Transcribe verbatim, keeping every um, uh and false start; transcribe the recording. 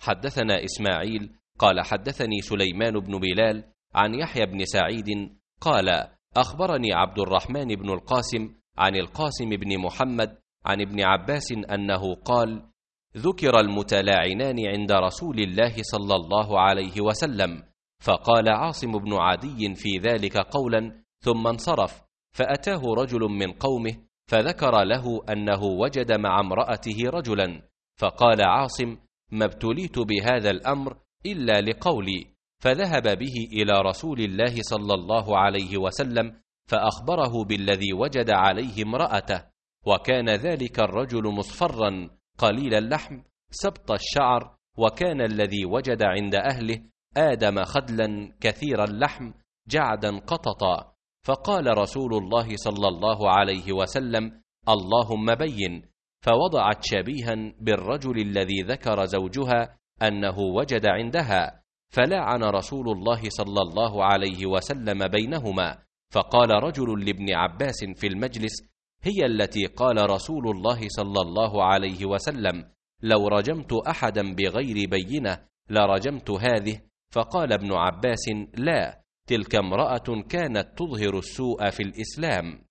حدثنا إسماعيل قال حدثني سليمان بن بلال عن يحيى بن سعيد قال أخبرني عبد الرحمن بن القاسم عن القاسم بن محمد عن ابن عباس أنه قال: ذكر المتلاعنان عند رسول الله صلى الله عليه وسلم، فقال عاصم بن عدي في ذلك قولا ثم انصرف، فأتاه رجل من قومه فذكر له أنه وجد مع امرأته رجلا، فقال عاصم: ما ابتليت بهذا الأمر إلا لقولي، فذهب به إلى رسول الله صلى الله عليه وسلم فأخبره بالذي وجد عليه امرأته، وكان ذلك الرجل مصفرا قليل اللحم سبط الشعر، وكان الذي وجد عند أهله آدم خدلا كثير اللحم جعدا قططا، فقال رسول الله صلى الله عليه وسلم: اللهم بين، فوضعت شبيها بالرجل الذي ذكر زوجها أنه وجد عندها، فلعن رسول الله صلى الله عليه وسلم بينهما، فقال رجل لابن عباس في المجلس: هي التي قال رسول الله صلى الله عليه وسلم: لو رجمت أحدا بغير بينة لرجمت هذه. فقال ابن عباس: لا، تلك امرأة كانت تظهر السوء في الإسلام.